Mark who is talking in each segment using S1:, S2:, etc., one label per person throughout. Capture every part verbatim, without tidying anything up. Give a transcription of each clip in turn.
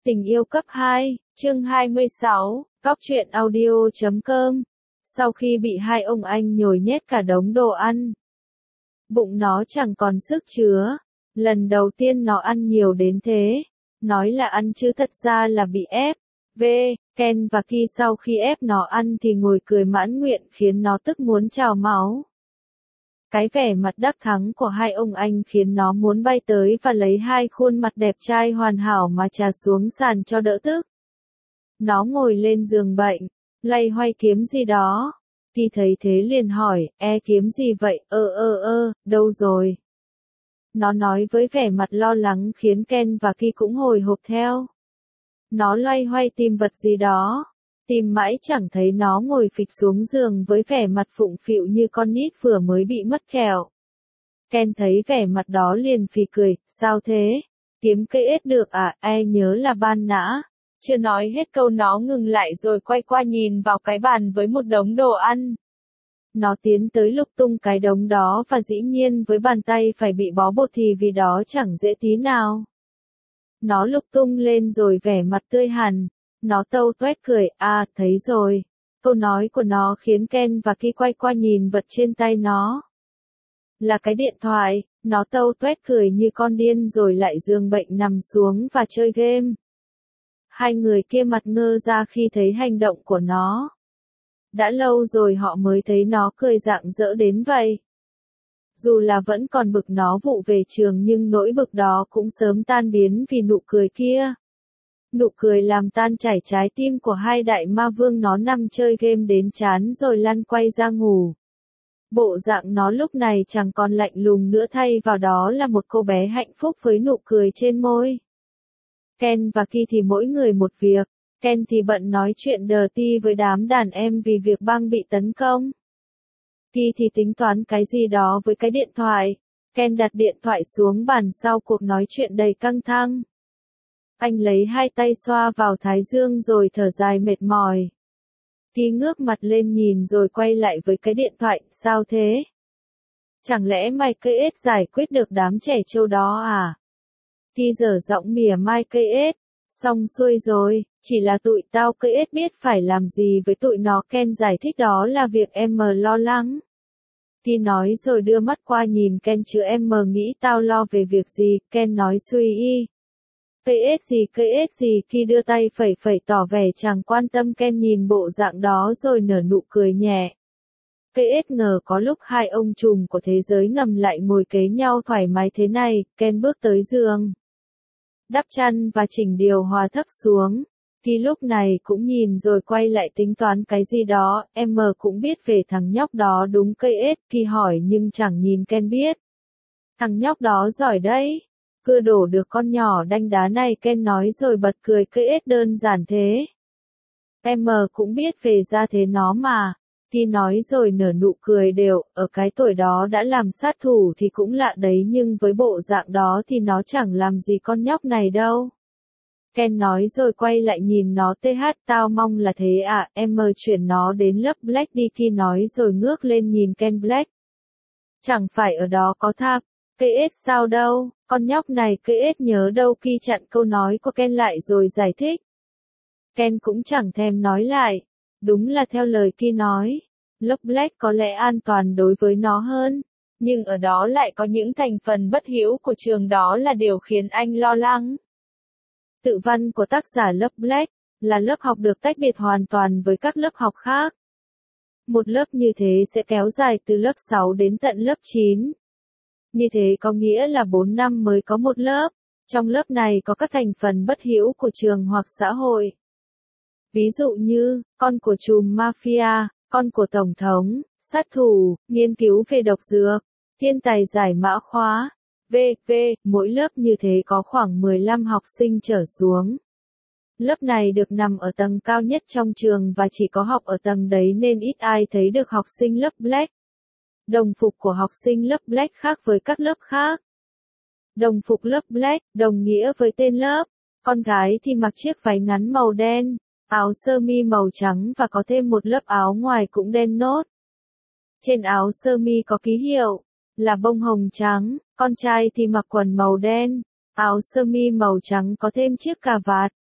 S1: Tình yêu cấp hai, chương hai mươi sáu, Góc truyện audio chấm com. Sau khi bị hai ông anh nhồi nhét cả đống đồ ăn, bụng nó chẳng còn sức chứa. Lần đầu tiên nó ăn nhiều đến thế. Nói là ăn chứ thật ra là bị ép. V. Ken và Ki sau khi ép nó ăn thì ngồi cười mãn nguyện khiến nó tức muốn trào máu. Cái vẻ mặt đắc thắng của hai ông anh khiến nó muốn bay tới và lấy hai khuôn mặt đẹp trai hoàn hảo mà chà xuống sàn cho đỡ tức. Nó ngồi lên giường bệnh, loay hoay kiếm gì đó. Ki thấy thế liền hỏi, e kiếm gì vậy, ơ ơ ơ, đâu rồi? Nó nói với vẻ mặt lo lắng khiến Ken và Ki cũng hồi hộp theo. Nó loay hoay tìm vật gì đó. Tìm mãi chẳng thấy nó ngồi phịch xuống giường với vẻ mặt phụng phịu như con nít vừa mới bị mất kẹo. Ken thấy vẻ mặt đó liền phì cười, sao thế? Kiếm cây ếch được à, e nhớ là ban nã. Chưa nói hết câu nó ngừng lại rồi quay qua nhìn vào cái bàn với một đống đồ ăn. Nó tiến tới lục tung cái đống đó và dĩ nhiên với bàn tay phải bị bó bột thì vì đó chẳng dễ tí nào. Nó lục tung lên rồi vẻ mặt tươi hẳn. Nó tâu tuét cười, à, thấy rồi. Câu nói của nó khiến Ken và Ki quay qua nhìn vật trên tay nó. Là cái điện thoại, nó tâu tuét cười như con điên rồi lại giường bệnh nằm xuống và chơi game. Hai người kia mặt ngơ ra khi thấy hành động của nó. Đã lâu rồi họ mới thấy nó cười rạng rỡ đến vậy. Dù là vẫn còn bực nó vụ về trường nhưng nỗi bực đó cũng sớm tan biến vì nụ cười kia. Nụ cười làm tan chảy trái tim của hai đại ma vương. Nó nằm chơi game đến chán rồi lăn quay ra ngủ. Bộ dạng nó lúc này chẳng còn lạnh lùng nữa, thay vào đó là một cô bé hạnh phúc với nụ cười trên môi. Ken và Ki thì mỗi người một việc. Ken thì bận nói chuyện đờ ti với đám đàn em vì việc bang bị tấn công. Ki thì tính toán cái gì đó với cái điện thoại. Ken đặt điện thoại xuống bàn sau cuộc nói chuyện đầy căng thẳng. Anh lấy hai tay xoa vào thái dương rồi thở dài mệt mỏi. Ki ngước mặt lên nhìn rồi quay lại với cái điện thoại, sao thế? Chẳng lẽ mày cây ếch giải quyết được đám trẻ trâu đó à? Ki dở giọng mỉa mai cây ếch. Xong xuôi rồi, chỉ là tụi tao cây ếch biết phải làm gì với tụi nó. Ken giải thích đó là việc em mờ lo lắng. Ki nói rồi đưa mắt qua nhìn Ken, chứ em mờ nghĩ tao lo về việc gì. Ken nói suy y. Cây ếch gì cây ếch gì, Ki đưa tay phẩy phẩy tỏ vẻ chẳng quan tâm. Ken nhìn bộ dạng đó rồi nở nụ cười nhẹ. Cây ếch ngờ có lúc hai ông trùm của thế giới ngầm lại ngồi kế nhau thoải mái thế này. Ken bước tới giường, đắp chăn và chỉnh điều hòa thấp xuống. Ki lúc này cũng nhìn rồi quay lại tính toán cái gì đó. Em mờ cũng biết về thằng nhóc đó đúng cây ếch. Ki hỏi nhưng chẳng nhìn Ken biết. Thằng nhóc đó giỏi đấy. Cưa đổ được con nhỏ đanh đá này, Ken nói rồi bật cười, cây ếch đơn giản thế. Em cũng biết về gia thế nó mà. Ki nói rồi nở nụ cười đều, ở cái tuổi đó đã làm sát thủ thì cũng lạ đấy, nhưng với bộ dạng đó thì nó chẳng làm gì con nhóc này đâu. Ken nói rồi quay lại nhìn nó, th tao mong là thế à, em chuyển nó đến lớp Black đi. Ki nói rồi ngước lên nhìn Ken. Black? Chẳng phải ở đó có tháp. Cây ếch sao đâu, con nhóc này cây ếch nhớ đâu. Ki chặn câu nói của Ken lại rồi giải thích. Ken cũng chẳng thèm nói lại. Đúng là theo lời Ki nói, lớp Black có lẽ an toàn đối với nó hơn. Nhưng ở đó lại có những thành phần bất hữu của trường, đó là điều khiến anh lo lắng. Tự văn của tác giả lớp Black là lớp học được tách biệt hoàn toàn với các lớp học khác. Một lớp như thế sẽ kéo dài từ lớp sáu đến tận lớp chín. Như thế có nghĩa là bốn năm mới có một lớp. Trong lớp này có các thành phần bất hữu của trường hoặc xã hội. Ví dụ như, con của trùm mafia, con của tổng thống, sát thủ, nghiên cứu về độc dược, thiên tài giải mã khóa, vân vân. Mỗi lớp như thế có khoảng mười lăm học sinh trở xuống. Lớp này được nằm ở tầng cao nhất trong trường và chỉ có học ở tầng đấy nên ít ai thấy được học sinh lớp Black. Đồng phục của học sinh lớp Black khác với các lớp khác. Đồng phục lớp Black đồng nghĩa với tên lớp. Con gái thì mặc chiếc váy ngắn màu đen, áo sơ mi màu trắng và có thêm một lớp áo ngoài cũng đen nốt. Trên áo sơ mi có ký hiệu là bông hồng trắng. Con trai thì mặc quần màu đen, áo sơ mi màu trắng có thêm chiếc cà vạt,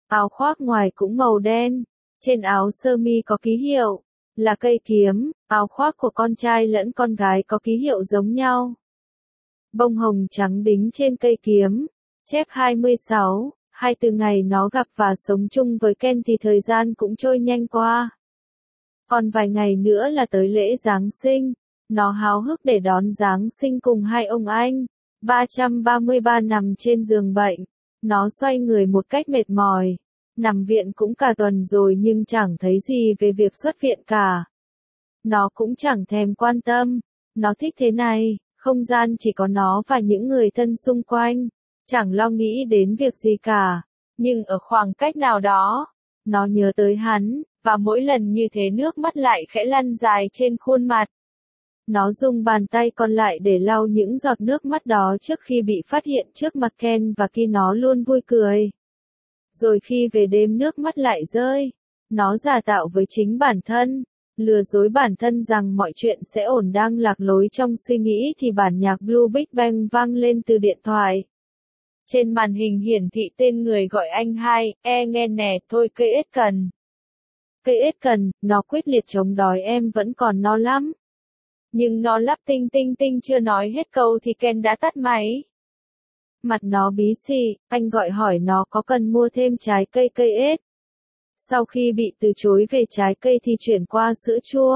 S1: áo khoác ngoài cũng màu đen, trên áo sơ mi có ký hiệu, là cây kiếm, áo khoác của con trai lẫn con gái có ký hiệu giống nhau. Bông hồng trắng đính trên cây kiếm, chép hai mươi sáu, hai từ ngày nó gặp và sống chung với Ken thì thời gian cũng trôi nhanh qua. Còn vài ngày nữa là tới lễ Giáng sinh, nó háo hức để đón Giáng sinh cùng hai ông anh. ba trăm ba mươi ba nằm trên giường bệnh, nó xoay người một cách mệt mỏi, nằm viện cũng cả tuần rồi nhưng chẳng thấy gì về việc xuất viện cả. Nó cũng chẳng thèm quan tâm, nó thích thế này, không gian chỉ có nó và những người thân xung quanh, chẳng lo nghĩ đến việc gì cả, nhưng ở khoảng cách nào đó, nó nhớ tới hắn, và mỗi lần như thế nước mắt lại khẽ lăn dài trên khuôn mặt. Nó dùng bàn tay còn lại để lau những giọt nước mắt đó trước khi bị phát hiện trước mặt Ken và khi nó luôn vui cười. Rồi khi về đêm nước mắt lại rơi, nó giả tạo với chính bản thân, lừa dối bản thân rằng mọi chuyện sẽ ổn. Đang lạc lối trong suy nghĩ thì bản nhạc Blue Big Bang vang lên từ điện thoại. Trên màn hình hiển thị tên người gọi anh hai, e nghe nè, thôi cây ết cần. Cây ết cần, nó quyết liệt chống đói em vẫn còn no lắm. Nhưng nó lắp tinh tinh tinh chưa nói hết câu thì Ken đã tắt máy. Mặt nó bí xì, anh gọi hỏi nó có cần mua thêm trái cây cây ết. Sau khi bị từ chối về trái cây thì chuyển qua sữa chua.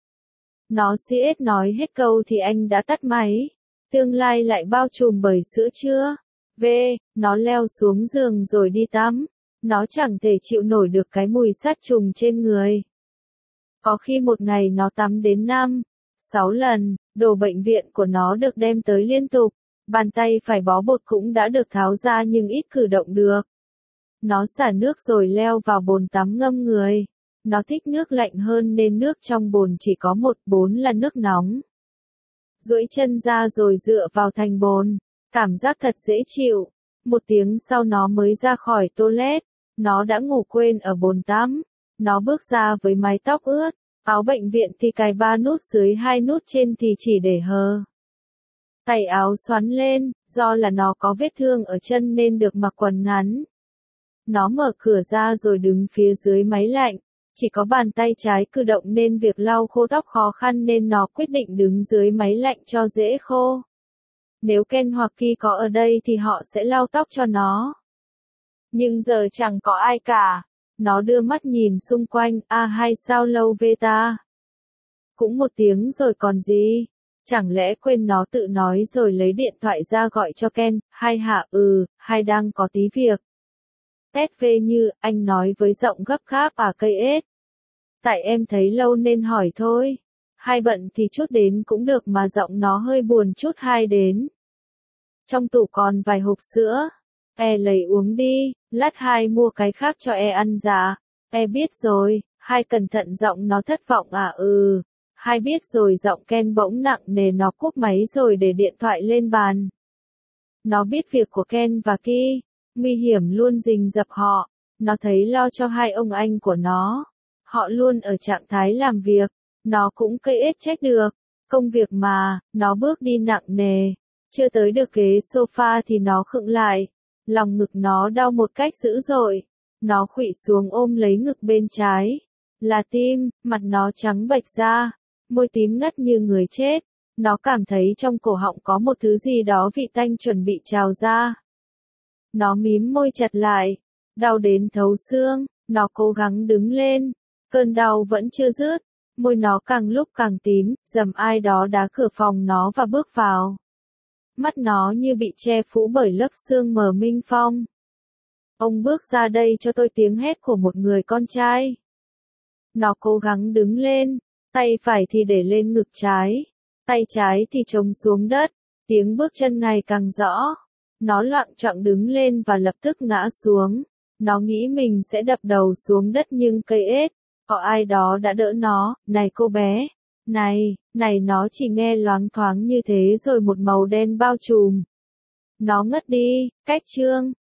S1: Nó si ết nói hết câu thì anh đã tắt máy. Tương lai lại bao trùm bởi sữa chua. V, nó leo xuống giường rồi đi tắm. Nó chẳng thể chịu nổi được cái mùi sát trùng trên người. Có khi một ngày nó tắm đến năm, sáu lần, đồ bệnh viện của nó được đem tới liên tục. Bàn tay phải bó bột cũng đã được tháo ra nhưng ít cử động được. Nó xả nước rồi leo vào bồn tắm ngâm người. Nó thích nước lạnh hơn nên nước trong bồn chỉ có một bốn là nước nóng. Duỗi chân ra rồi dựa vào thành bồn. Cảm giác thật dễ chịu. Một tiếng sau nó mới ra khỏi toilet. Nó đã ngủ quên ở bồn tắm. Nó bước ra với mái tóc ướt. Áo bệnh viện thì cài ba nút dưới hai nút trên thì chỉ để hờ. Tay áo xoắn lên, do là nó có vết thương ở chân nên được mặc quần ngắn. Nó mở cửa ra rồi đứng phía dưới máy lạnh. Chỉ có bàn tay trái cử động nên việc lau khô tóc khó khăn nên nó quyết định đứng dưới máy lạnh cho dễ khô. Nếu Ken hoặc Ki có ở đây thì họ sẽ lau tóc cho nó. Nhưng giờ chẳng có ai cả. Nó đưa mắt nhìn xung quanh, à hay sao lâu về ta? Cũng một tiếng rồi còn gì? Chẳng lẽ quên nó tự nói rồi lấy điện thoại ra gọi cho Ken, hai hả ừ, hai đang có tí việc. ét vê như, anh nói với giọng gấp gáp à cây ết. Tại em thấy lâu nên hỏi thôi. Hai bận thì chút đến cũng được mà giọng nó hơi buồn chút hai đến. Trong tủ còn vài hộp sữa. E lấy uống đi, lát hai mua cái khác cho e ăn dạ. E biết rồi, hai cẩn thận giọng nó thất vọng à ừ. Hai biết rồi giọng Ken bỗng nặng nề nó cúp máy rồi để điện thoại lên bàn. Nó biết việc của Ken và Ki, nguy hiểm luôn rình rập họ. Nó thấy lo cho hai ông anh của nó. Họ luôn ở trạng thái làm việc. Nó cũng cây ết trách được. Công việc mà, nó bước đi nặng nề. Chưa tới được ghế sofa thì nó khựng lại. Lòng ngực nó đau một cách dữ dội. Nó khuỵu xuống ôm lấy ngực bên trái. Là tim, mặt nó trắng bệch ra. Môi tím ngắt như người chết. Nó cảm thấy trong cổ họng có một thứ gì đó vị tanh chuẩn bị trào ra. Nó mím môi chặt lại. Đau đến thấu xương. Nó cố gắng đứng lên. Cơn đau vẫn chưa dứt. Môi nó càng lúc càng tím. Dầm ai đó đá cửa phòng nó và bước vào. Mắt nó như bị che phủ bởi lớp sương mờ minh phong. Ông bước ra đây cho tôi, tiếng hét của một người con trai. Nó cố gắng đứng lên. Tay phải thì để lên ngực trái. Tay trái thì chống xuống đất. Tiếng bước chân ngày càng rõ. Nó loạng choạng đứng lên và lập tức ngã xuống. Nó nghĩ mình sẽ đập đầu xuống đất nhưng cây ết. Có ai đó đã đỡ nó. Này cô bé. Này, này nó chỉ nghe loáng thoáng như thế rồi một màu đen bao trùm. Nó ngất đi, cách chương.